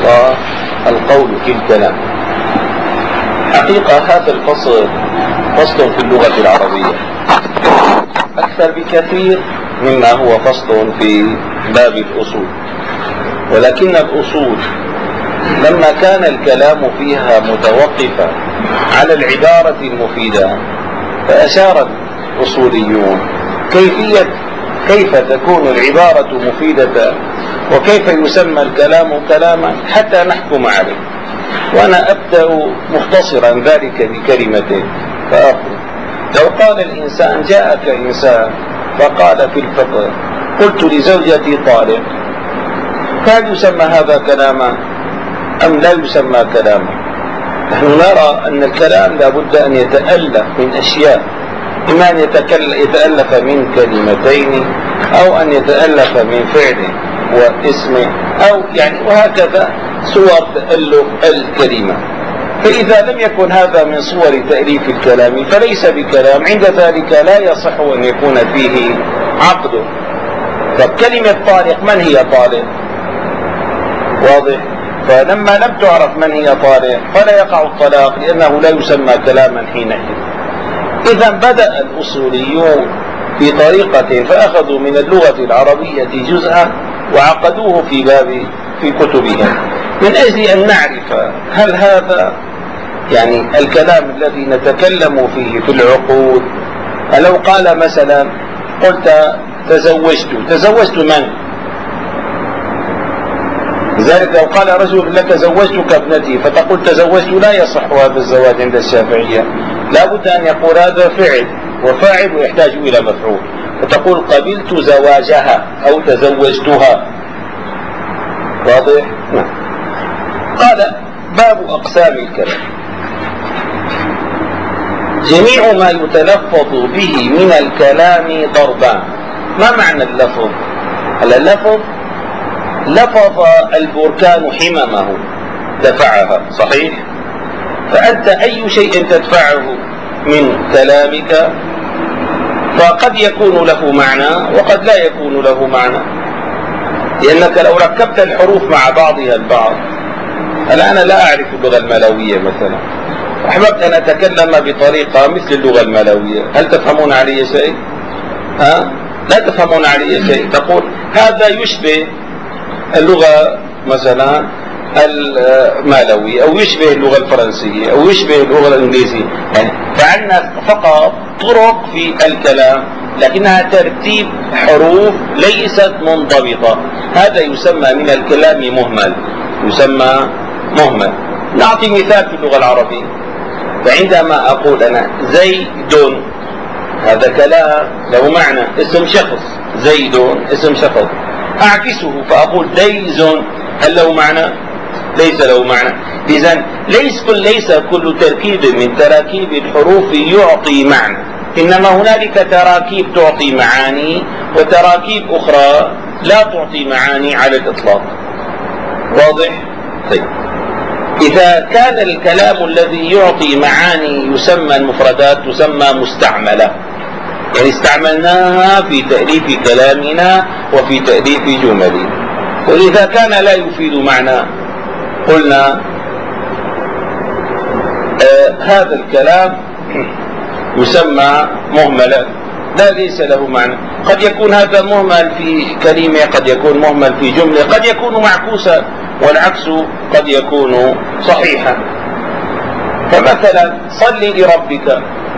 والقول في الكلام. حقيقة هذا الفصل فصل في اللغة العربية أكثر بكثير مما هو فصل في باب الأصول، ولكن الأصول لما كان الكلام فيها متوقفا على العبارة المفيدة فأشار الأصوليون كيف تكون العبارة مفيدة وكيف يسمى الكلام كلاما حتى نحكم عليه. وأنا أبدأ مختصرا ذلك بكلمتين فأقول: لو قال الإنسان جاءك إنسان فقال في الفقه قلت لزوجتي طالق، فهل يسمى هذا كلاما أم لا يسمى كلاما؟ نحن نرى أن الكلام لابد أن يتألف من أشياء، إما أن يتألف من كلمتين أو أن يتألف من فعل واسم أو وهكذا صور تألف الكلمة. فإذا لم يكن هذا من صور تأليف الكلام فليس بكلام، عند ذلك لا يصح أن يكون فيه عقد. فكلمة طالق، من هي طالق؟ واضح؟ فلما لم تعرف من هي طالق فلا يقع الطلاق، لأنه لا يسمى كلاما حينئذ. إذا بدأ الأصوليون في طريقة فأخذوا من اللغة العربية جزءا وعقدوه في كتبهم من أجل أن نعرف هل هذا الكلام الذي نتكلم فيه في العقود. لو قال مثلا قلت تزوجت من؟ لذلك لو قال رجل لك زوجتك ابنتي فتقول تزوجت، لا يصح هذا الزواج عند الشافعية، لا بد أن يقول هذا فعل وفاعل ويحتاج إلى مفعول، فتقول قبلت زواجها أو تزوجتها. واضح؟ نعم. قال: باب أقسام الكلام. جميع ما يتلفظ به من الكلام ضربان. ما معنى اللفظ؟ اللفظ لفظ البركان حممه، دفعها، صحيح؟ فأنت أي شيء تدفعه من كلامك فقد يكون له معنى وقد لا يكون له معنى، لأنك لو ركبت الحروف مع بعضها البعض. الآن لا أعرف اللغة الملوية مثلا، أحببت أن أتكلم بطريقة مثل اللغة الملوية، هل تفهمون علي شيء؟ لا تفهمون علي شيء. تقول هذا يشبه اللغة مثلا المالوي أو يشبه اللغة الفرنسية أو يشبه اللغة الإنجليزية. فعندنا فقط طرق في الكلام لكنها ترتيب حروف ليست منضبطة، هذا يسمى من الكلام مهمل، يسمى مهمل. نعطي مثال في اللغة العربية. فعندما أقول أنا زيد، هذا كلام له معنى، اسم شخص، زيد اسم شخص. أعكسه فأقول ديز، هل له معنى؟ ليس له معنى. إذن ليس كل تركيب من تراكيب الحروف يعطي معنى، إنما هنالك تراكيب تعطي معاني وتراكيب أخرى لا تعطي معاني على الإطلاق. واضح؟ طيب، إذا كان الكلام الذي يعطي معاني يسمى المفردات، تسمى مستعملة، استعملناها في تأليف كلامنا وفي تأليف جملنا. وإذا كان لا يفيد معنى قلنا هذا الكلام يسمى مهملا، لا ليس له معنى. قد يكون هذا مهمل في كلمة، قد يكون مهمل في جملة، قد يكون معكوسا، والعكس قد يكون صحيحا. فمثلا صلي لربك،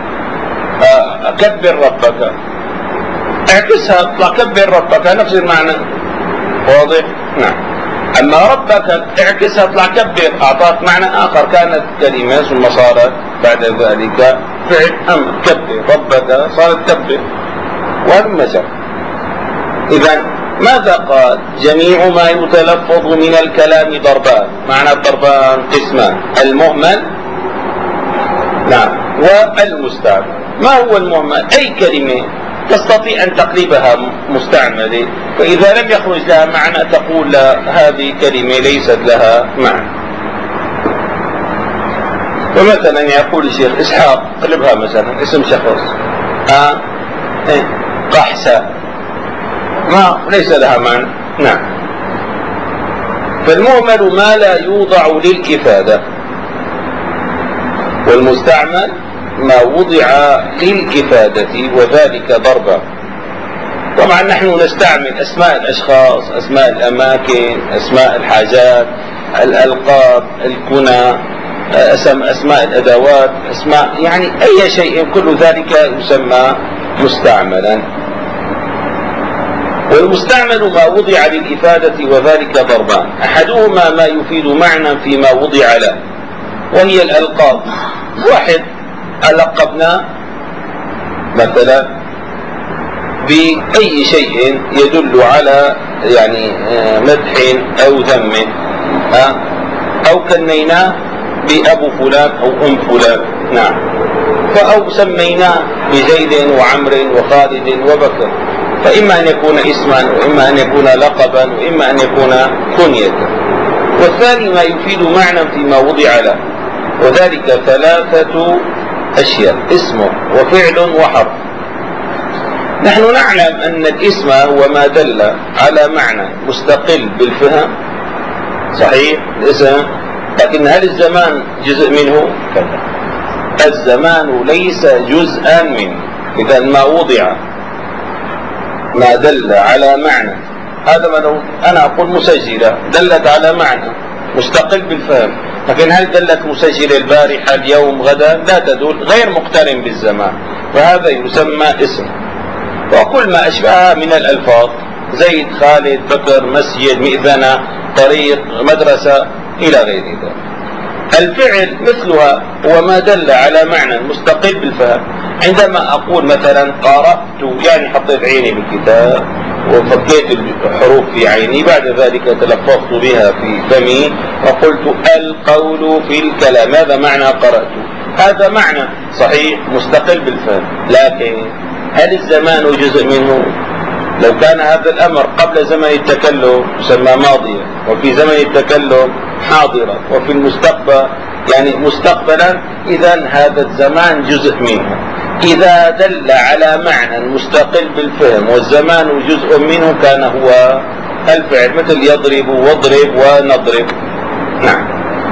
كبر ربك، اعكسها اطلع كبر ربك، نفس المعنى. واضح؟ نعم. أما ربك اعكسها اطلع كبر، أعطاك معنى آخر، كانت كلمة ثم صارت بعد ذلك فعل أمر، كبر ربك صارت كبر، والمثل. إذن ماذا قال؟ جميع ما يتلفظ من الكلام ضربان. معنى الضربان قسمان: المهمل نعم والمستعمل. ما هو المهمل؟ أي كلمة تستطيع أن تقلبها مستعملة، فإذا لم يخرج لها معنى تقول لا هذه كلمة ليست لها معنى. ومثلا يقول الشيخ إسحاق، قلبها مثلا اسم شخص، قحسة، ما ليس لها معنى. نعم. فالمهمل ما لا يوضع للإفادة، والمستعمل ما وضع للإفادة وذلك ضربا. طبعا نحن نستعمل أسماء الأشخاص، أسماء الأماكن، أسماء الحاجات، الألقاب، الكنى، أسماء الأدوات، أسماء يعني أي شيء، كل ذلك يسمى مستعملا. والمستعمل ما وضع للإفادة وذلك ضربان: أحدهما ما يفيد معنى فيما وضع له، وهي الألقاب. واحد ألقبنا مثلا بأي شيء يدل على يعني مدح أو ذم، أو كنيناه بأبو فلان أو أم فلان، نعم، أو سميناه بزيد وعمر وخالد وبكر، فإما أن يكون اسما، وإما أن يكون لقبا، وإما أن يكون كنية. والثاني ما يفيد معنى فيما وضع له، وذلك 3 أشياء: اسم وفعل وحرف. نحن نعلم أن الاسم هو ما دل على معنى مستقل بالفهم، صحيح الاسم، لكن هل الزمان جزء منه؟ كلا، الزمان ليس جزءا منه. إذا ما وضع ما دل على معنى، هذا ما لو أنا أقول مسجلة دلت على معنى مستقل بالفهم، لكن هل دلت مسجلة البارحة اليوم غدا؟ لا تدل، غير مقترن بالزمان، فهذا يسمى اسم. وكل ما أشبهها من الألفاظ: زيد، خالد، بكر، مسجد، مئذنة، طريق، مدرسة، إلى غير ذلك. الفعل مثلها، هو ما دل على معنى مستقل بالفهم. عندما أقول مثلا قرأت، يعني حطيت عيني بالكتاب وفكيت الحروف في عيني، بعد ذلك تلفظت بها في فمي وقلت القول في الكلام، هذا معنى قرأت، هذا معنى صحيح مستقل بالفهم. لكن هل الزمان جزء منه؟ لو كان هذا الأمر قبل زمن التكلم يسمى ماضيا، وفي زمن التكلم حاضرا، وفي المستقبل يعني مستقبلا، إذا هذا الزمان جزء منه. إذا دل على معنى مستقل بالفهم والزمان جزء منه كان هو الفعل، مثل يضرب واضرب ونضرب، نعم،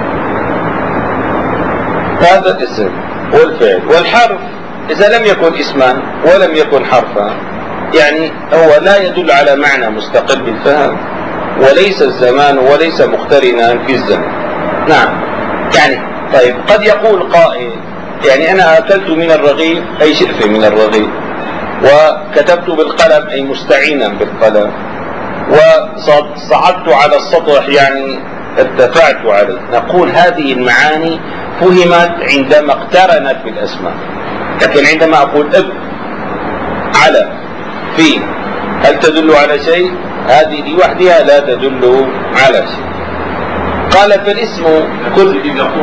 هذا الاسم والفعل. والحرف إذا لم يكن اسما ولم يكن حرفا، يعني هو لا يدل على معنى مستقل بالفهم، وليس الزمان وليس مقترنا في الزمن، نعم. يعني طيب، قد يقول قائل: يعني أنا أكلت من الرغيف، أي شرفة من الرغيف، وكتبت بالقلم، أي مستعينا بالقلم، وصعدت على السطح، يعني ارتفعت عليه. نقول هذه المعاني فهمت عندما اقترنت بالأسماء، لكن عندما أقول اب، على، في، هل تدل على شيء؟ هذه لوحدها لا تدل على شيء. قال: فالاسم كل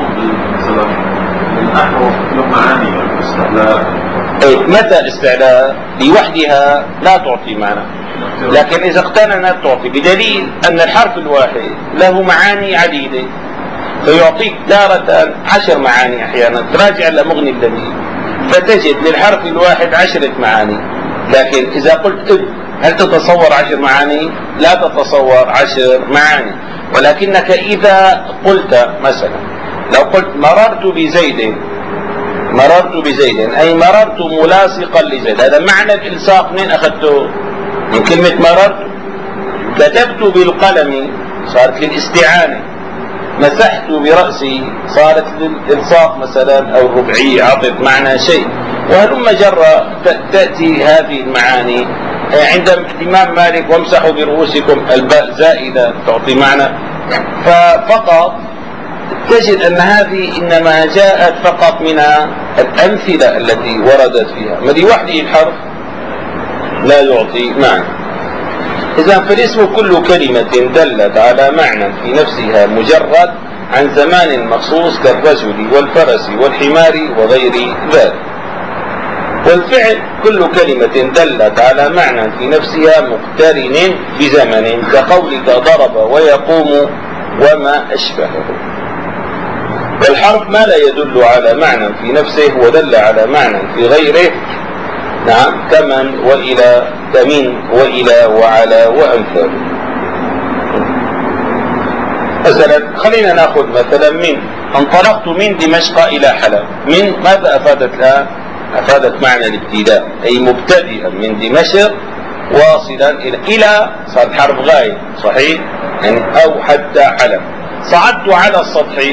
الأحرف له معاني والاستعلاء. متى الاستعلاء لوحدها لا تعطي معنى، لكن إذا اقترنت تعطي، بدليل أن الحرف الواحد له معاني عديدة، فيعطيك تارة 10 معاني، أحيانا تراجع لمغني اللبيب فتجد للحرف الواحد 10 معاني. لكن إذا قلت اب، هل تتصور 10 معاني؟ لا تتصور 10 معاني. ولكنك إذا قلت مثلا، لو قلت مررت بزيد، مررت بزيد أي مررت ملاصقا لزيد، هذا معنى الإلصاق منين أخذته؟ من كلمة مررت. كتبت بالقلم صارت للاستعانة، مسحت برأسي صارت للإلصاق مثلا، أو الربعية أعطت معنى شيء، وهلم جرى تأتي هذه المعاني. عند الإمام مالك: وامسحوا برؤوسكم، الباء زائدة تعطي معنى. ففقط تجد أن هذه إنما جاءت فقط من الأمثلة التي وردت فيها، ما لوحده الحرف لا يعطي معنى. إذا فالاسم كل كلمة دلت على معنى في نفسها مجرد عن زمان مخصوص، كالرجل والفرس والحمار وغير ذلك. والفعل كل كلمة دلت على معنى في نفسها مقترن بزمن، كقولك ضرب ويقوم وما أشبهه. والحرف ما لا يدل على معنى في نفسه ودل على معنى في غيره، نعم، كمن وإلى، كمن وإلى وعلى وأمثاله. مثلا خلينا ناخذ مثلا انطلقت من دمشق إلى حلب. من ماذا أفادت الآن؟ أفادت معنى الابتداء، أي مبتدئا من دمشق واصلا إلى صار حرف غاية، صحيح؟ يعني أو حتى حلب. صعدت على السطح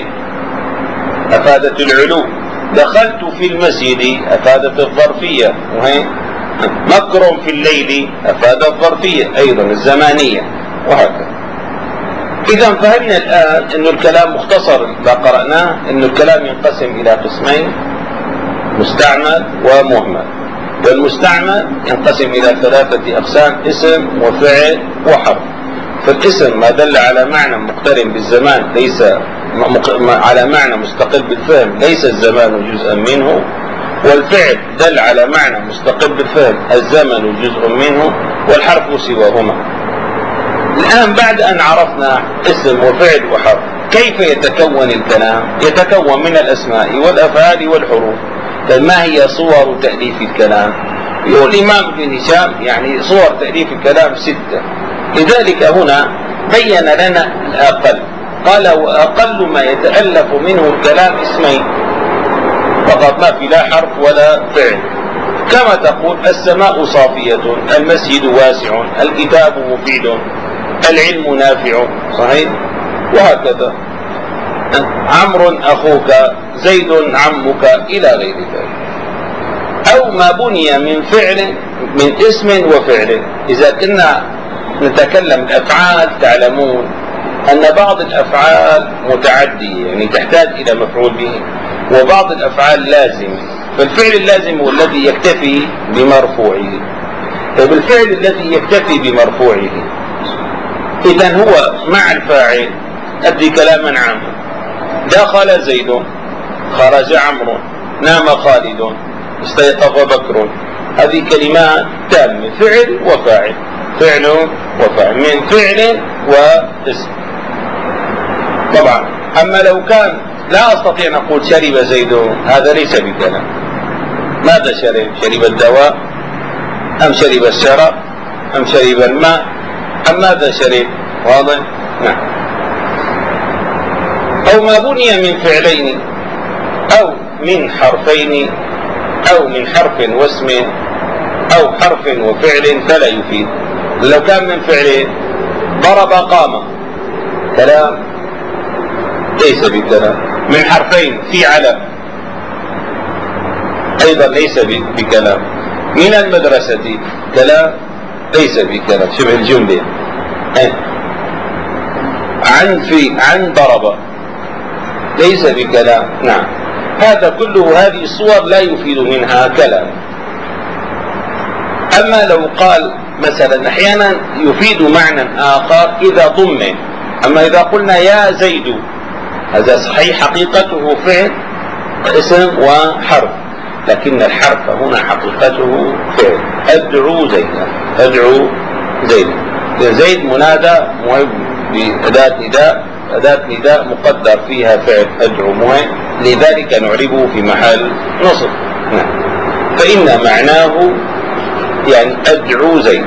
أفادت العلو. دخلت في المسجد أفادت الظرفية، وهي مكر في الليل أفادت الظرفية أيضا الزمانية، وهكذا. إذا فهمنا الآن أن الكلام مختصر إذا قرأناه أن الكلام ينقسم إلى قسمين: مستعمل ومهمل. والمستعمل ينقسم إلى 3 أقسام: اسم وفعل وحرف. فالاسم ما دل على معنى مقترن بالزمان ليس على معنى مستقل بالفهم ليس الزمان جزءا منه، والفعل دل على معنى مستقل بالفهم الزمن جزء منه، والحرف سواهما. الآن بعد أن عرفنا اسم وفعل وحرف، كيف يتكون الكلام؟ يتكون من الأسماء والأفعال والحروف. ما هي صور تأليف الكلام؟ يقول الإمام ابن هشام يعني صور تأليف الكلام 6. لذلك هنا بين لنا الأقل، قال: وأقل ما يتألف منه الكلام اسمين فقط، ما في لا حرف ولا فعل. كما تقول: السماء صافية، المسجد واسع، الكتاب مفيد، العلم نافع، صحيح؟ وهكذا. عمرو أخوك، زيد عمك، إلى غير ذلك. أو ما بني من فعل، من اسم وفعل. إذا كنا نتكلم الأفعال تعلمون أن بعض الأفعال متعدية يعني تحتاج إلى مفعول به، وبعض الأفعال لازمة. فالفعل اللازم هو الذي يكتفي بمرفوعه. طيب الفعل الذي يكتفي بمرفوعه إذن هو مع الفاعل أدي كلاما عاما: دخل زيد، خرج عمرو، نام خالد، استيقظ بكر. هذه كلمات تامة، فعل وفاعل، فعل وفاعل، من فعل واسم. طبعا أما لو كان لا أستطيع أن أقول شرب زيد، هذا ليس بكلام. ماذا شرب؟ شرب الدواء أم شرب الشراب أم شرب الماء أم ماذا شرب؟ واضح؟ نعم. أو ما بني من فعلين أو من حرفين أو من حرف واسم أو حرف وفعل فلا يفيد. لو كان من فعلين: ضرب قام، كلام ليس بكلام. من حرفين: فعل، أيضا ليس بكلام. من المدرسة، كلام ليس بكلام، شبه الجملة. عن ضرب ليس بكلام. نعم. هذا كله، هذه الصور لا يفيد منها كلام. أما لو قال مثلا أحيانا يفيد معنى آخر إذا ضمن. أما إذا قلنا يا زيد، هذا صحيح حقيقته فعل اسم وحرف، لكن الحرف هنا حقيقته فعل. أدعو زيدا، أدعو زيدا. زيد منادى مهم بأداة نداء، أداة نداء مقدر فيها فعل أدعو مهم، لذلك نعربه في محل نصب. نعم. فإن معناه يعني أدعو زيد.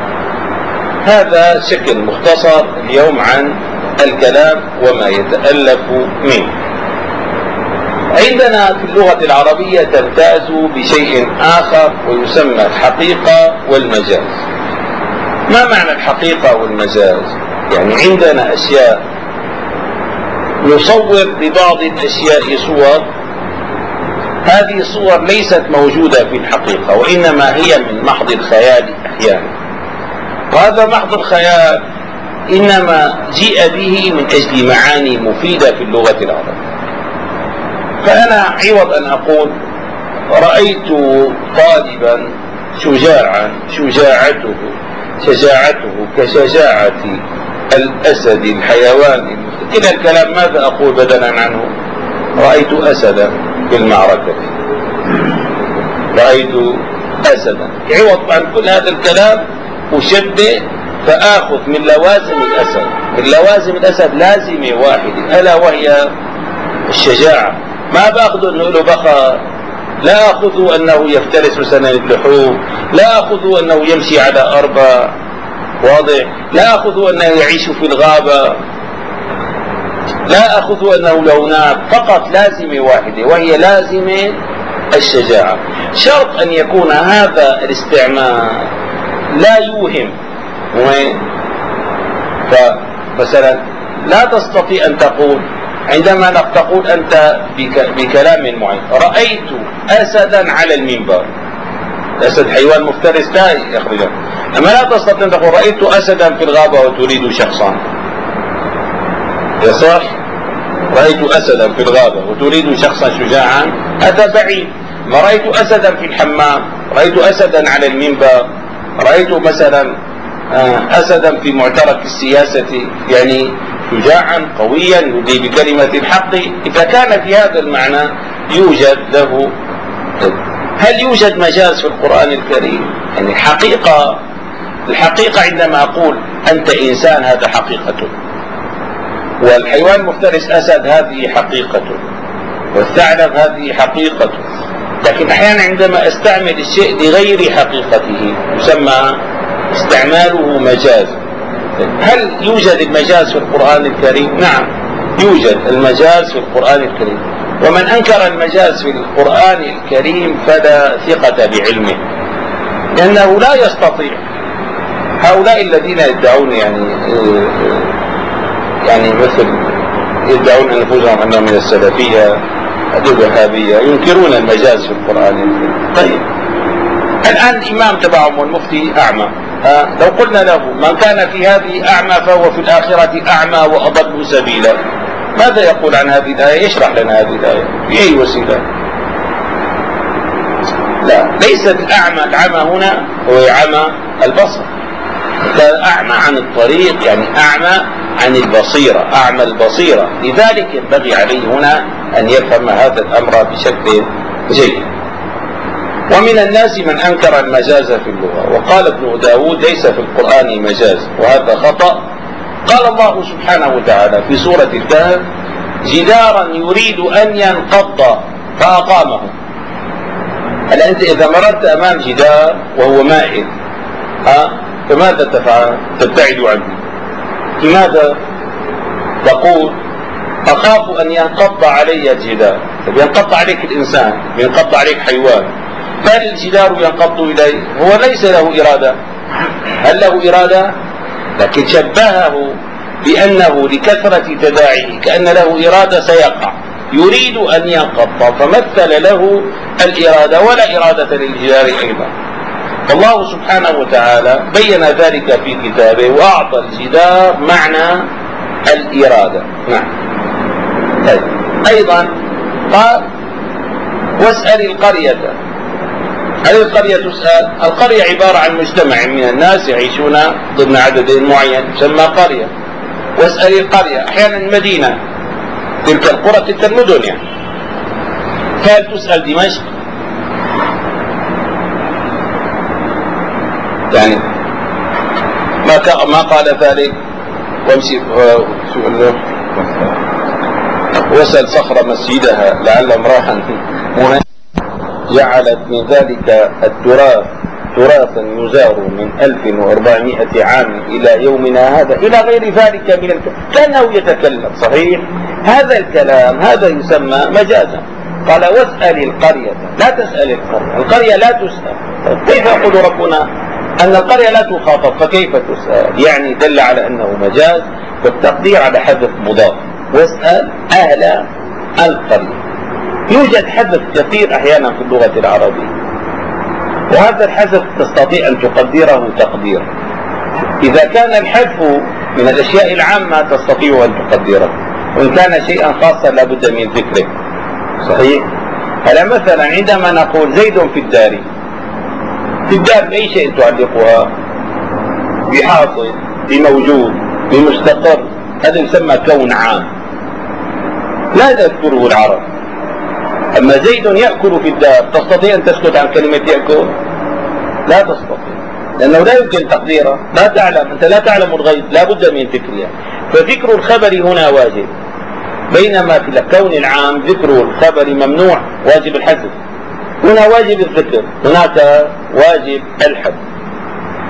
هذا شكل مختصر اليوم عن الكلام وما يتألف منه. عندنا في اللغة العربية تمتاز بشيء آخر ويسمى الحقيقة والمجاز. ما معنى الحقيقة والمجاز؟ يعني عندنا أشياء نصور ببعض الأشياء صور، هذه الصور ليست موجودة في الحقيقة، وإنما هي من محض الخيال أحيانا. وهذا محض الخيال إنما جيء به من أجل معاني مفيدة في اللغة العربية. فأنا عوض أن أقول رأيت طالبا شجاعا، شجاعته كشجاعة الأسد الحيوان، إلى الكلام ماذا أقول بدلا عنه؟ رأيت أسدا في المعركة، رأيت أسدا. عوض عن كل هذا الكلام أشبه فآخذ من لوازم الأسد. من لوازم الأسد لازمة واحدة ألا وهي الشجاعة. ما بأخذ أنه له بخر، لا أخذ أنه يفترس سنن اللحوم، لا أخذ أنه يمشي على 4، واضح؟ لا أخذ أنه يعيش في الغابة. لا أخذ أنه لو هناك فقط لازمة واحدة وهي لازمة الشجاعة. شرط أن يكون هذا الاستعمال لا يوهم. فمثلا لا تستطيع أن تقول عندما تقول أنت بكلام معين رأيت أسدا على المنبر. الأسد حيوان مفترس لا يخرج، أما لا تستطيع أن تقول رأيت أسدا في الغابة وتريد شخصا. يصح؟ رأيت أسدا في الغابة وتريد شخصا شجاعا، هذا بعيد. ما رأيت أسدا في الحمام، رأيت أسدا على المنبر، رأيت مثلا أسدا في معترك السياسة، يعني شجاعا قويا يدي بكلمة الحق. إذا كان في هذا المعنى يوجد له. هل يوجد مجاز في القرآن الكريم؟ يعني الحقيقة عندما أقول أنت إنسان هذا حقيقة، والحيوان المفترس أسد هذه حقيقة، والثعلب هذه حقيقة. لكن أحيانا عندما أستعمل الشيء لغير حقيقته يسمى استعماله مجاز. هل يوجد المجاز في القرآن الكريم؟ نعم يوجد المجاز في القرآن الكريم، ومن أنكر المجاز في القرآن الكريم فلا ثقة بعلمه، لأنه لا يستطيع. هؤلاء الذين يدعون يعني مثل يدعون أنفسهم أنهم من السلفية الوهابية ينكرون المجاز في القرآن الكريم. طيب الآن الإمام تبعهم والمفتي أعمى، لو قلنا له من كان في هذه أعمى فهو في الآخرة أعمى وأضل سبيلا، ماذا يقول عن هذه الآية؟ يشرح لنا هذه الآية بأي وسيلة؟ لا، ليست العمى هنا هو عمى البصر، كان أعمى عن الطريق، يعني أعمى عن البصيرة، أعمى البصيرة. لذلك ينبغي عليه هنا أن يفهم هذا الأمر بشكل جيد. ومن الناس من أنكر المجاز في اللغة، وقال ابن داود ليس في القرآن مجاز، وهذا خطأ. قال الله سبحانه وتعالى في سورة الكهف جدارا يريد أن ينقض فأقامه. هل أنت إذا مررت أمام جدار وهو مائل فماذا تفعل؟ تبتعد عنه. لماذا؟ تقول أخاف أن ينقض علي الجدار. ينقض عليك الإنسان، ينقض عليك حيوان، بل الجدار ينقض إليه، هو ليس له إرادة. هل له إرادة؟ لكن شبهه بأنه لكثرة تداعيه كأن له إرادة سيقع، يريد أن ينقض، فمثل له الإرادة، ولا إرادة للجدار أيضا. الله سبحانه وتعالى بين ذلك في كتابه وأعطى الجدار معنى الإرادة. نعم. طيب. أيضا قال واسأل القرية. هل القرية تسأل؟ القرية عبارة عن مجتمع من الناس يعيشون ضمن عدد معين يسمى قرية. واسأل القرية، أحيانا مدينة، تلك القرى تلك المدن. هل تسأل دمشق؟ يعني ما قال ذلك وامشي واسأل صخر مسجدها لعل امرأة جعلت من ذلك التراث تراثا يزار من 1400 عام إلى يومنا هذا إلى غير ذلك من كأنه يتكلم. صحيح هذا الكلام هذا يسمى مجازا. قال واسأل القرية، لا تسأل القرية، القرية لا تسأل. كيف يقول ربنا أن القرية لا تخاطب فكيف تسأل؟ يعني دل على أنه مجاز، والتقدير على حذف مضاف. واسأل أهل القرية. يوجد حذف كثير أحيانا في اللغة العربية، وهذا الحذف تستطيع أن تقدره تقدير. إذا كان الحذف من الأشياء العامة تستطيع أن تقدره، وإن كان شيئا خاصا لابد من ذكره. صحيح؟ هلا مثلا عندما نقول زيد في الدار، في الدار بأي شيء تعلقها؟ بحاصل، بموجود، بمستقر. هذا يسمى كون عام لا يذكره العرب. أما زيد يأكل في الدار، تستطيع أن تسكت عن كلمة يأكل؟ لا تستطيع، لأنه لا يمكن تقديره. لا تعلم، أنت لا تعلم الغيب، لا بد من ذكرها. فذكر الخبر هنا واجب، بينما في الكون العام ذكر الخبر ممنوع، واجب الحذف. هنا واجب الذكر، هناك واجب الحذف.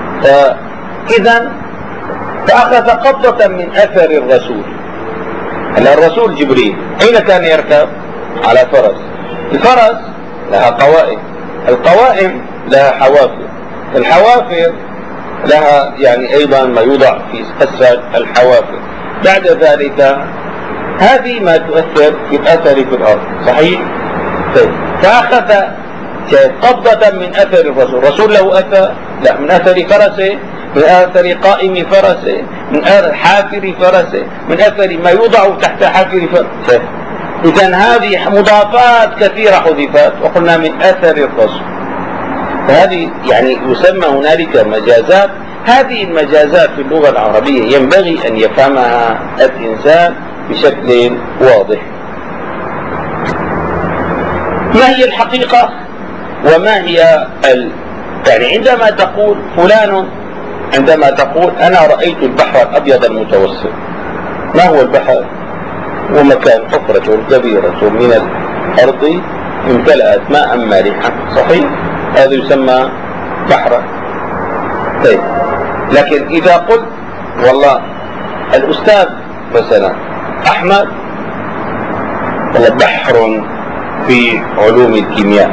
فإذا فأخذ قبضة من أثر الرسول، هلا الرسول جبريل أين كان يركب؟ على فرس. الفرس لها قوائم، القوائم لها حوافر، الحوافر لها يعني أيضا ما يوضع في أسفل الحوافر. بعد ذلك هذه ما تؤثر في الأثر في الأرض، صحيح؟ طيب فأخذ قبضة من أثر الرسول له أثر؟ لا، من أثر فرسه، من أثر قائم فرسه، من أثر حافر فرسه، من أثر ما يوضع تحت حافر فرسه. إذن هذه مضافات كثيرة حذفت وقلنا من أثر الرسول. فهذه يعني يسمى هنالك مجازات. هذه المجازات في اللغة العربية ينبغي أن يفهمها الإنسان بشكل واضح. ما هي الحقيقة وما هي يعني عندما تقول فلان، عندما تقول أنا رأيت البحر الأبيض المتوسط، ما هو البحر؟ هو مكان حفرة كبيرة من الأرض امتلأت ماء مالحا، صحيح؟ هذا يسمى بحرا. طيب لكن إذا قلت والله الأستاذ مثلا أحمد والله بحر في علوم الكيمياء،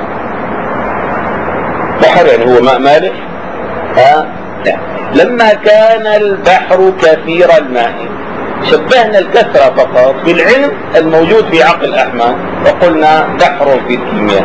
بحر يعني هو ماء مالح؟ لا. لما كان البحر كثير الماء شبهنا الكثرة فقط بالعلم الموجود في عقل أحمد وقلنا بحر في الكيمياء.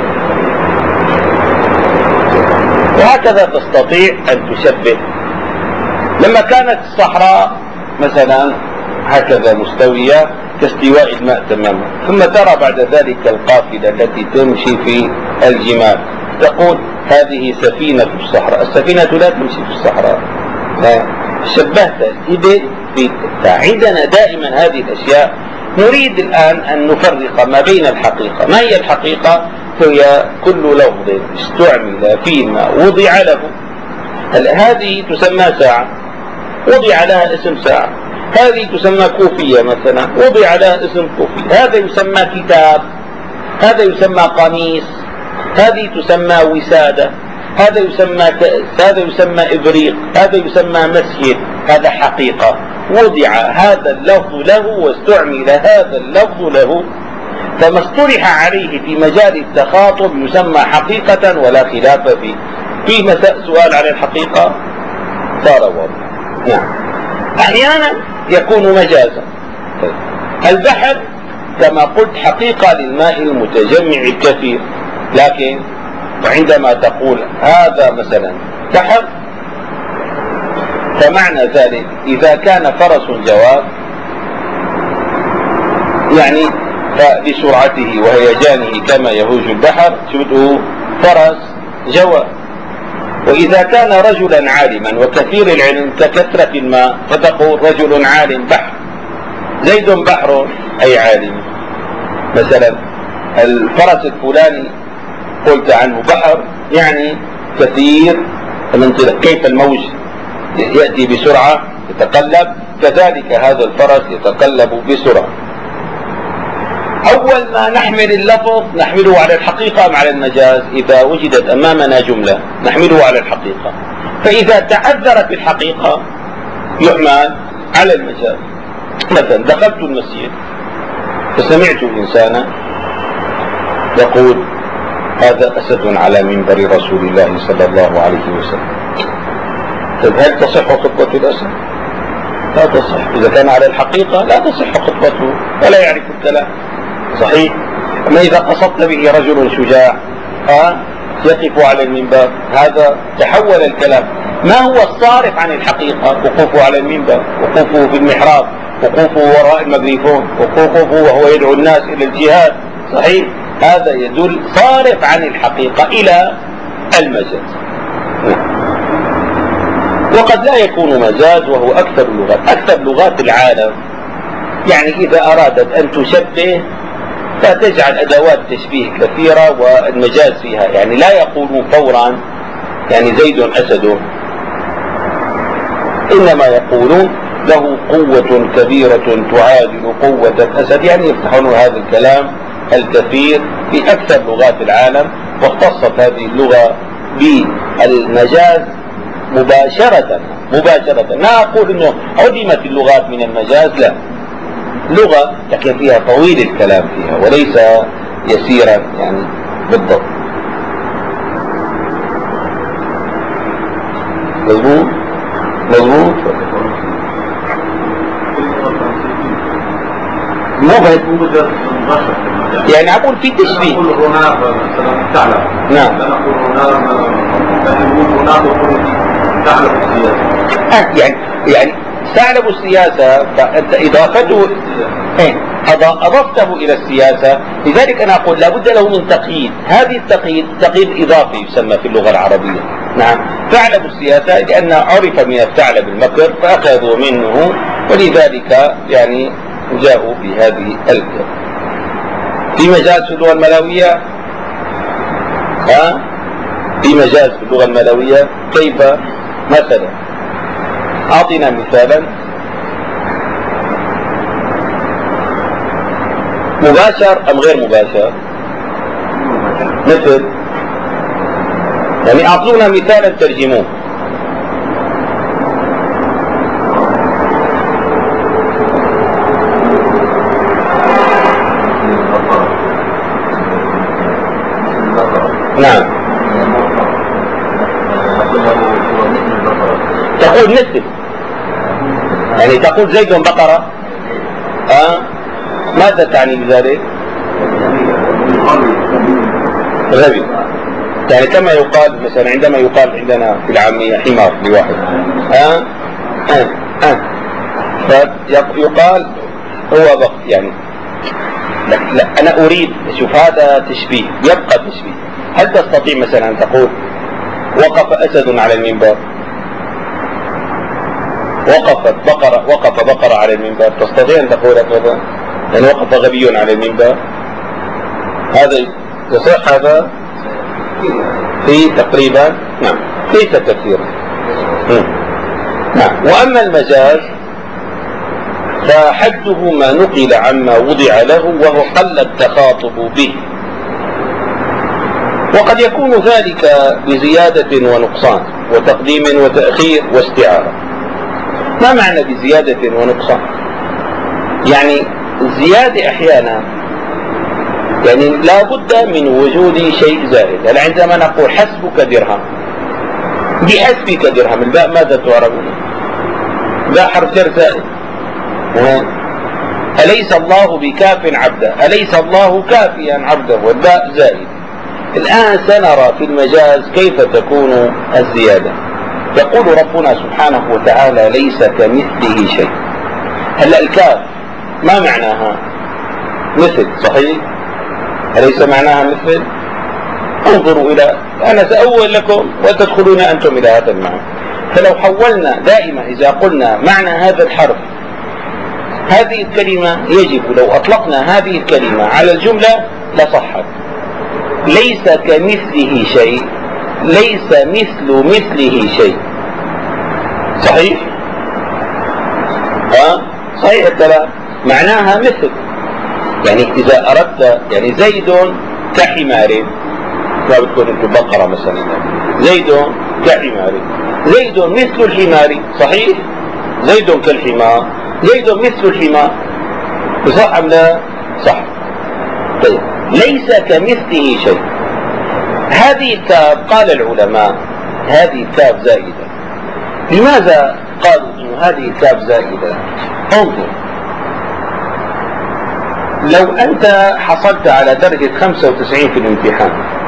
وهكذا تستطيع أن تشبه. لما كانت الصحراء مثلا هكذا مستوية كاستواء الماء تماما، ثم ترى بعد ذلك القافلة التي تمشي في الجمال، تقول هذه سفينة في الصحراء. السفينة لا تمشي في الصحراء، شبهت إذن. فعندنا دائما هذه الأشياء. نريد الآن أن نفرق ما بين الحقيقة. ما هي الحقيقة؟ هي كل لفظ استعمل فيما وضع له. هذه تسمى ساعة، وضع لها اسم ساعة. هذه تسمى كوفية مثلا، وضع لها اسم كوفي. هذا يسمى كتاب، هذا يسمى قميص، هذه تسمى وسادة، هذا يسمى كأس، هذا يسمى إبريق، هذا يسمى مسجد. هذا حقيقة، وضع هذا اللفظ له واستعمل هذا اللفظ له، فما اصطلح عليه في مجال التخاطب يسمى حقيقة ولا خلاف فيه. في مساء سؤال عن الحقيقة صار واضح. نعم. أحيانا يكون مجازا. البحر كما قلت حقيقة للماء المتجمع الكثير، لكن عندما تقول هذا مثلا بحر فمعنى ذلك إذا كان فرس جواد يعني فبسرعته وهيجانه كما يهوج البحر شبهه فرس جواد. وإذا كان رجلا عالما وكثير العلم ككثرة الماء فتقول رجل عالم بحر. زيد بحر أي عالم. مثلا الفرس الفلاني قلت عنه بحر يعني كثير الانطلاق. كيف الموج يأتي بسرعة يتقلب، كذلك هذا الفرس يتقلب بسرعة. أول ما نحمل اللفظ نحمله على الحقيقة أم على المجاز؟ إذا وجدت أمامنا جملة نحمله على الحقيقة، فإذا تعذرت الحقيقة يحمل على المجاز. مثلا دخلت المسجد فسمعت إنسانا يقول هذا أسد على منبر رسول الله صلى الله عليه وسلم. طيب هل تصح خطبة الأسد؟ لا تصح. إذا كان على الحقيقة لا تصح خطبته ولا يعرف الكلام، صحيح. أما إذا قصدت به رجل شجاع يقف على المنبر هذا تحول الكلام. ما هو الصارف عن الحقيقة؟ وقوفه على المنبر، وقوفه في المحراب، وقوفه وراء الميكروفون، وقوفه وهو يدعو الناس إلى الجهاد، صحيح. هذا يدل صارف عن الحقيقة إلى المجاز. وقد لا يكون مجاز وهو أكثر اللغات. أكثر لغات العالم يعني إذا أرادت أن تشبه فتجعل أدوات تشبيه كثيرة والمجاز فيها، يعني لا يقولون فورا يعني زيد أسد، إنما يقولون له قوة كبيرة تعادل قوة الأسد، يعني يفتحون هذا الكلام الكثير في أكثر لغات العالم. واختصت هذه اللغة بالمجاز مباشرة. لا أقول أنه عدمت اللغات من المجاز، لا، لغة لكن فيها طويل الكلام فيها وليس يسيرا يعني بالضبط. مظبوط مظبوط مو يعني أقول في تشبيه. نعم يعني ثعلب السياسة فأنت إضافته أضفته إلى السياسة، لذلك أنا أقول لابد له من تقييد. هذه التقييد تقييد إضافي يسمى في اللغة العربية. نعم ثعلب السياسة لأن عرف من الثعلب المكر فأخذوا منه، ولذلك يعني جاءوا بهذه الكلمة. في مجاز في اللغة الملاوية في مجاز في اللغة الملاوية كيف؟ مثلا أعطنا مثالا مباشر أم غير مباشر؟ مثل يعني أعطونا مثالا ترجموه. نعم تقول مثل يعني تقول زيد بقرة ماذا تعني بذلك؟ غبي يعني كما يقال مثلا عندما يقال عندنا في العامية حمار لواحد فيقال هو بق يعني لا أنا أريد شوف هذا تشبيه يبقى تشبيه. هل تستطيع مثلا أن تقول وقف أسد على المنبر؟ وقف بقرة على المنبر، تستطيع أن تقول هذا؟ يعني وقف غبي على المنبر، هذا يصح هذا في تقريبا نعم ليس كثيرا. نعم. وأما المجاز فحده ما نقل عما وضع له وهو قل التخاطب به، وقد يكون ذلك بزيادة ونقصان وتقديم وتأخير واستعارة. ما معنى بزيادة ونقصان؟ يعني الزيادة أحيانا يعني لا بد من وجود شيء زائد. يعني عندما نقول حسبك درهم، بحسبك درهم الباء ماذا تعربون؟ باء حرف جر زائد. أليس الله بكاف عبده، أليس الله كافيا عبده، والباء زائد. الآن سنرى في المجاز كيف تكون الزيادة. يقول ربنا سبحانه وتعالى ليس كمثله شيء. هلأ الكاف ما معناها؟ مثل، صحيح؟ أليس معناها مثل؟ انظروا إلى، أنا سأول لكم وتدخلون أنتم إلى هذا المعنى. فلو حولنا دائما إذا قلنا معنى هذا الحرف، هذه الكلمة يجب لو أطلقنا هذه الكلمة على الجملة لصحت. ليس كمثله شيء، ليس مثله شيء، صحيح؟ صحيح الكلام، معناها مثل. يعني إذا أردت يعني زيد كحمار، ما بتكون أنت بقرة مثلا، زيد كحمار، زيد مثل الحمار، صحيح؟ زيد كالحمار، زيد مثل الحمار، صح أم لا؟ صح. طيب ليس كمثله شيء. هذه الكاف قال العلماء هذه الكاف زائدة. لماذا قالوا إن هذه الكاف زائدة؟ انظر، لو أنت حصلت على درجة 95 في الامتحان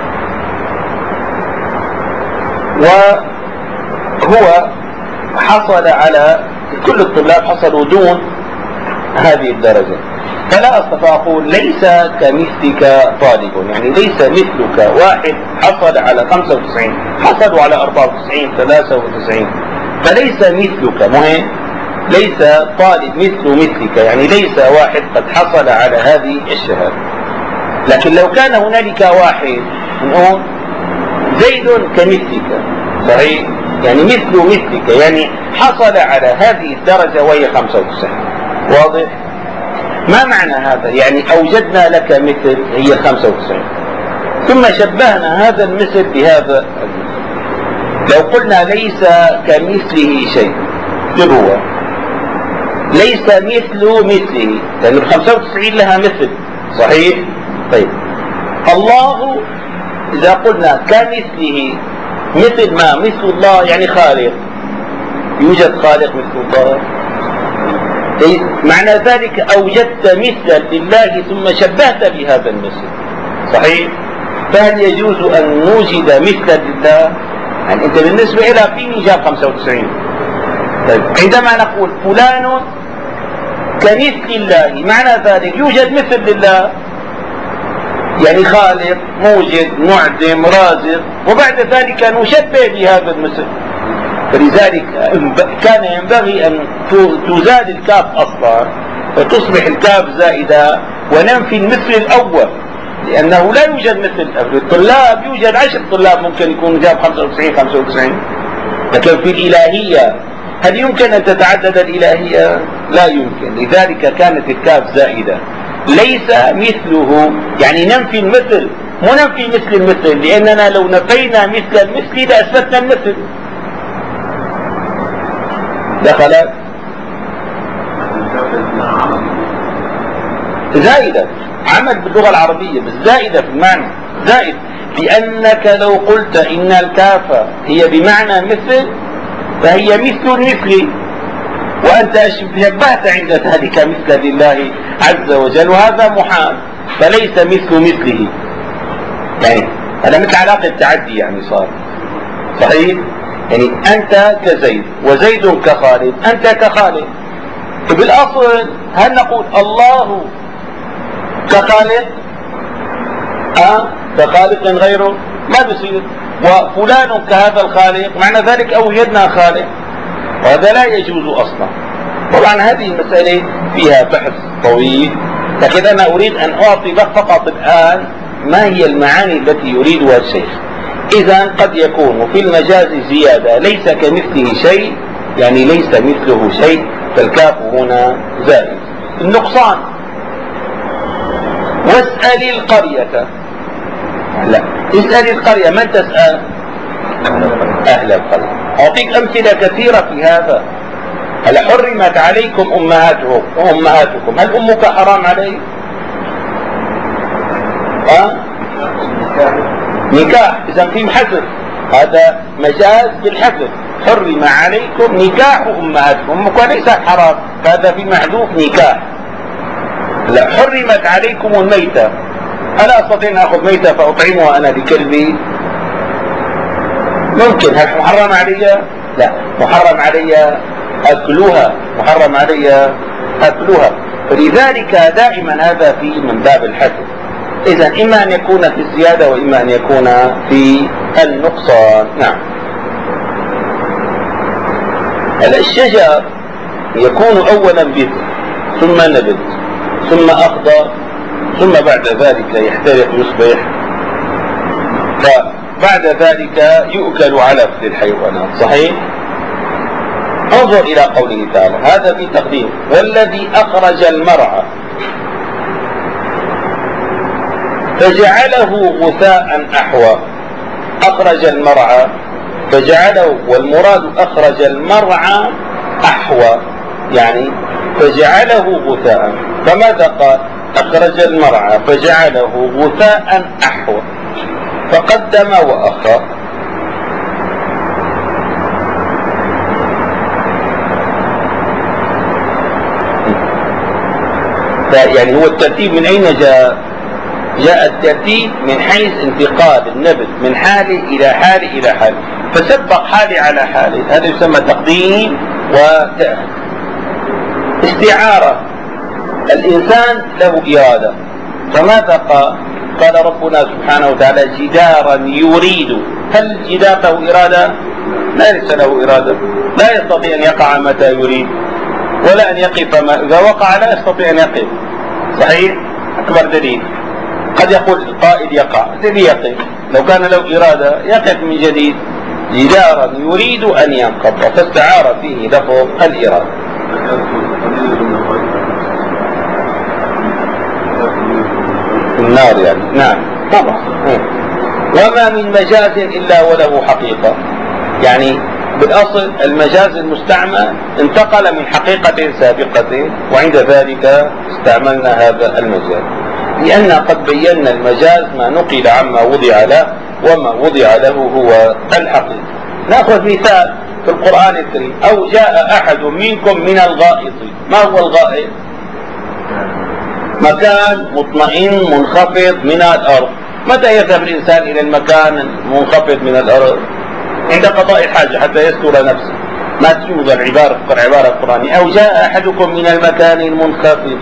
وهو حصل على، كل الطلاب حصلوا دون هذه الدرجة، فلا أستطيع أقول ليس كمثلك طالب، يعني ليس مثلك واحد حصل على 95 حصلوا على 94 93، فليس مثلك مهم، ليس طالب مثلك، يعني ليس واحد قد حصل على هذه الشهادة. لكن لو كان هنالك واحد نقول زيد كمثلك، صحيح؟ يعني مثلك، يعني حصل على هذه الدرجة وهي 95. واضح؟ ما معنى هذا؟ يعني أوجدنا لك مثل هي 95 ثم شبهنا هذا المثل بهذا المثل. لو قلنا ليس كمثله شيء، هو ليس مثل مثله، لأن 95 لها مثل، صحيح؟ طيب الله إذا قلنا كمثله، مثل ما مثل الله يعني خالق، يوجد خالق مثل الله؟ معنى ذلك أوجدت مثلا لله ثم شبهت بهذا المثل، صحيح؟ فهل يجوز أن نوجد مثلا لله؟ يعني أنت بالنسبة إلى فيني جاب 95. طيب عندما نقول فلان كمثل الله، معنى ذلك يوجد مثل لله، يعني خالق موجد معدم رازق، وبعد ذلك نشبه بهذا المثل. فلذلك كان ينبغي أن تزاد الكاف أصلا فتصبح الكاف زائدة وننفي المثل الأول، لأنه لا يوجد مثل الطلاب. يوجد 10 طلاب ممكن يكون جاب 95، لكن في الإلهية هل يمكن أن تتعدد الإلهية؟ لا يمكن. لذلك كانت الكاف زائدة. ليس مثله يعني ننفي المثل، مو ننفي مثل المثل، لأننا لو نفينا مثل المثل لأثبتنا المثل. دخلت زائدة، عمل باللغة العربية بس زائدة في المعنى، زائد، لأنك لو قلت إن الكاف هي بمعنى مثل فهي مثل المثل، وأنت شبهت عند ذلك مثل لله عز وجل، وهذا محال، فليس مثل مثله. يعني هذا مثل علاقة التعدي يعني صار، صحيح؟ يعني أنت كزيد وزيد كخالد، أنت كخالد. بالأصل هل نقول الله كخالق كخالق غيره؟ ما بيصير. وفلان كهذا الخالق، معنى ذلك أوجدنا خالق، وهذا لا يجوز أصلا. طبعا هذه المسألة فيها بحث طويل، لكن أنا أريد أن أعطي فقط الآن ما هي المعاني التي يريدها الشيخ. إذا قد يكون في المجاز زيادة، ليس كمثله شيء يعني ليس مثله شيء، فالكاف هنا زائد. النقصان واسأل القرية، لا اسأل القرية، من تسأل؟ أهل القرية. أعطيك أمثلة كثيرة في هذا. هل حرمت عليكم أمهاتكم، هل أمك حرام عليك؟ نكاح، إذا في حذف، هذا مجاز بالحذف. حرم عليكم نكاح أمهاتكم، أمك ليست حرام، هذا في محذوف نكاح. لا حرمت عليكم الميتة، أنا أستطيع أن أخذ ميتة فأطعمها أنا لكلبي؟ ممكن. هل محرم علي؟ لا، محرم علي أكلها، محرم علي أكلها. فلذلك دائما هذا في من باب الحذف. إذا إما أن يكون في الزيادة وإما أن يكون في النقصان. نعم. الشجر يكون أولا بذر ثم نبت ثم أخضر ثم بعد ذلك يحترق يصبح، فبعد ذلك يؤكل علف للحيوانات، صحيح؟ انظر إلى قوله تعالى، هذا في تقديم، والذي أخرج المرعى فجعله غثاء أحوى. أخرج المرعى فجعله، والمراد أخرج المرعى أحوى يعني فجعله غثاء. فماذا قال؟ أخرج المرعى فجعله غثاء أحوى، فقدم وأخر. يعني هو الترتيب من أين جاء؟ جاء الترتيب من حيث انتقال النبت من حال إلى حال إلى حال، فسبق حالي على حالي، هذا يسمى تقديم وتأخير. استعارة، الإنسان له إرادة، فماذا قال؟ قال ربنا سبحانه وتعالى جدارا يريد. هل الجدار له إرادة؟ ليس له إرادة، لا يستطيع أن يقع متى يريد ولا أن يقف إذا وقع لا يستطيع أن يقف، صحيح؟ أكبر دليل. قد يقول القائد يقع، الذي يقف لو كان له إرادة يقف من جديد. جدارا يريد أن ينقض، فاستعار فيه لفظ الإرادة. النار يعني، نعم طبعا. وما من مجاز إلا وله حقيقة، يعني بالأصل المجاز المستعمل انتقل من حقيقة سابقة، وعند ذلك استعملنا هذا المجاز، لأن قد بينا المجاز ما نقل عما وضع له، وما وضع له هو الحقيقة. نأخذ مثال في القرآن الكريم: أو جاء أحد منكم من الغائط. ما هو الغائط؟ مكان مطمئن منخفض من الأرض. متى يذهب الإنسان إلى المكان المنخفض من الأرض؟ عند قضاء الحاجة حتى يستر نفسه. ما توجد العبارة القرآنية: أو جاء أحدكم من المكان المنخفض.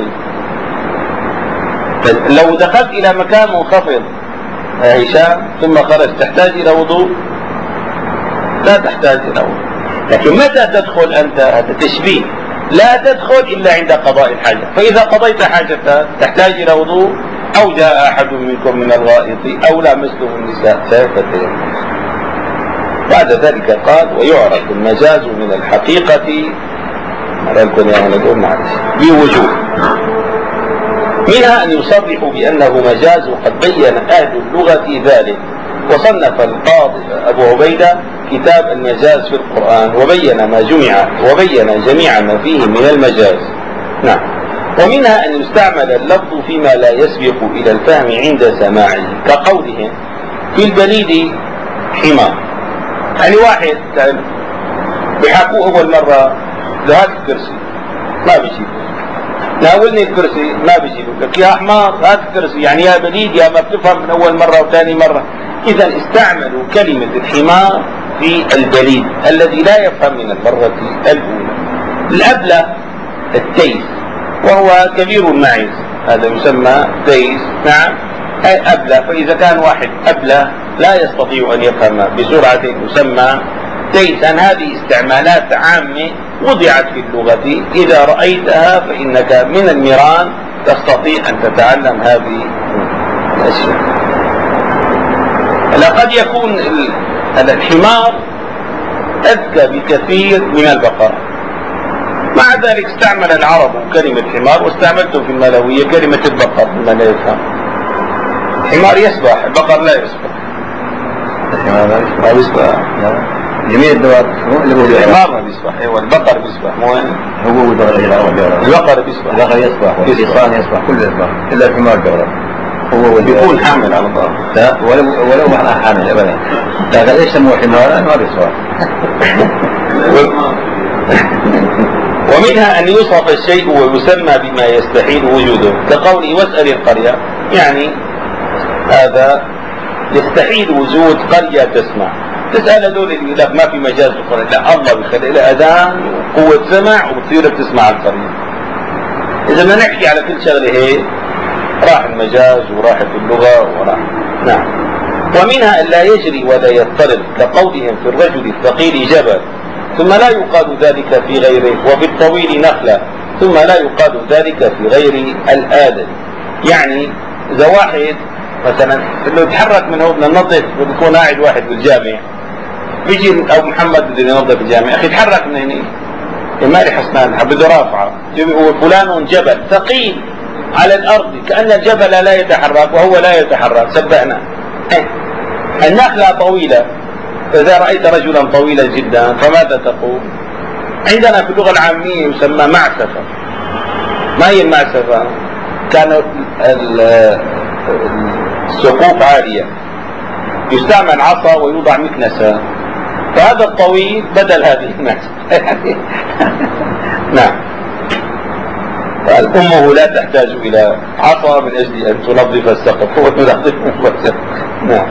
لو دخلت إلى مكان منخفض هشام ثم خرج تحتاج إلى وضوء؟ لا تحتاج إلى وضوء. لكن متى تدخل أنت؟ هذا تشبيه. لا تدخل إلا عند قضاء الحاجة، فإذا قضيت حاجتك تحتاج إلى وضوء. أو جاء أحد منكم من الغائط أو لامستم النساء فتيمموا. بعد ذلك قال: ويعرف المجاز من الحقيقة بوجوه، منها أن يصرحوا بأنه مجاز وقد بين أهل اللغة ذلك، وصنف القاضي أبو عبيدة كتاب المجاز في القرآن وبين جميع ما فيه من المجاز. نعم. ومنها أن يستعمل اللفظ فيما لا يسبق إلى الفهم عند سماعه، كقولهم في البليد حمار. يعني واحد بيحكوه أول مرة: هات الكرسي، ما بيجيب. ناولني الكرسي، ما بيجيب. لك يا حمار هات الكرسي، يعني يا بليد يا ما بتفهم من أول مرة وثاني مرة. إذا استعملوا كلمة الحمار في البليد الذي لا يفهم من المرة الأولى. الأبلة التيس، وهو كبير المعز، هذا يسمى تيس. نعم، أي أبلة. فإذا كان واحد أبلة لا يستطيع أن يفهم بسرعة يسمى تيسا. هذه استعمالات عامة وضعت في اللغة، إذا رأيتها فإنك من المران تستطيع أن تتعلم هذه الأشياء. لقد يكون الحمار أذكى بكثير من البقرة، مع ذلك استعمل العرب كلمة حمار، واستعملته في الملوية كلمة البقر مما لا يفهم. الحمار يسبح، البقر لا يسبح. الحمار ما يسبح. جميع الدواب الحمار ما بيسبح. ايوه البقر بيسبح. مو هو البقر بيسبح. البقر يسبح والحصان يسبح، كله يسبح الا الحمار بيغرق. هو بيكون حامل على الظهر. لا، ولو معناه حامل ابدا. لكن ايش سموه حمارا؟ ما بيسبح. ومنها أن يوصف الشيء ويسمى بما يستحيل وجوده، كقوله: واسأل القرية. يعني هذا يستحيل وجود قرية تسمع. تسأل هذول اللي يقول لك ما في مجاز في القرية. لا، الله بيخلق لها أذان وقوة سمع وبتصير بتسمع القرية. إذا ما نحكي على كل شغلة هيك راح المجاز وراحت اللغة وراح. نعم. ومنها أن لا يجري ولا يضطرب، كقولهم في الرجل الثقيل جبل ثم لا يقال ذلك في غيره، وفي الطويل نخلة ثم لا يقال ذلك في غير الآدم. يعني إذا واحد مثلا انه يتحرك من هون بدنا ننظف، بيكون قاعد واحد بالجامع، بيجي ابو محمد بده ينظف الجامع، اخي يتحرك من هنا مالي حسنان بده رافعه، يقول فلان جبل ثقيل على الارض، كأن الجبل لا يتحرك وهو لا يتحرك. سبقنا. النخلة طويلة، فإذا رأيت رجلا طويلا جدا فماذا تقول؟ عندنا في اللغة العامية يسمى معسفة. ما هي المعسفة؟ كانت السقوف عالية، يستعمل عصا ويوضع مكنسة، فهذا الطويل بدل هذه المعسفة. نعم. أمه لا تحتاج إلى عصا من أجل أن تنظف السقف، هو تنظف. نعم.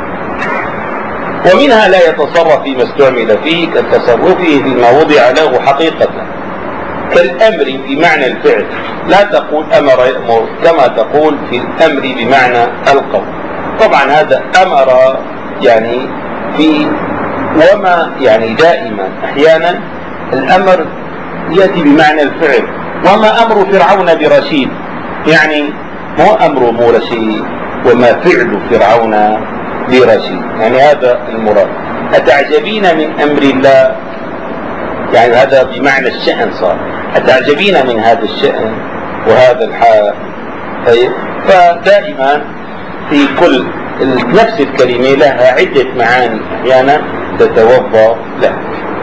ومنها لا يتصرف فيما استعمل فيه كتصرفه فيما وضع له حقيقة، كالأمر بمعنى الفعل. لا تقول أمر يأمر كما تقول في الأمر بمعنى القول. طبعا هذا أمر يعني في وما يعني دائما أحيانا الأمر يأتي بمعنى الفعل. وما أمر فرعون برشيد، يعني مو أمره مو رشيد، وما فعل فرعون برشيد، يعني هذا المراد. أتعجبين من أمر الله، يعني هذا بمعنى الشأن صار. أتعجبين من هذا الشأن وهذا الحال. طيب، فدائما في كل نفس الكلمة لها عدة معاني أحيانا تتوفى لها.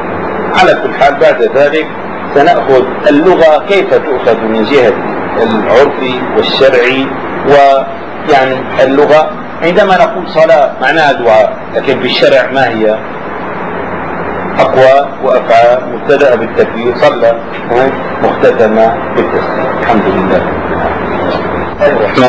على كل حال بعد ذلك سنأخذ اللغة كيف تؤخذ من جهة العرفي والشرعي، ويعني اللغة عندما نقول صلاة معناها دعاء، لكن في الشرع ما هي؟ أقوال وأفعال مبتدأ بالتكبير، صلى مختتمة بالتسليم. الحمد لله.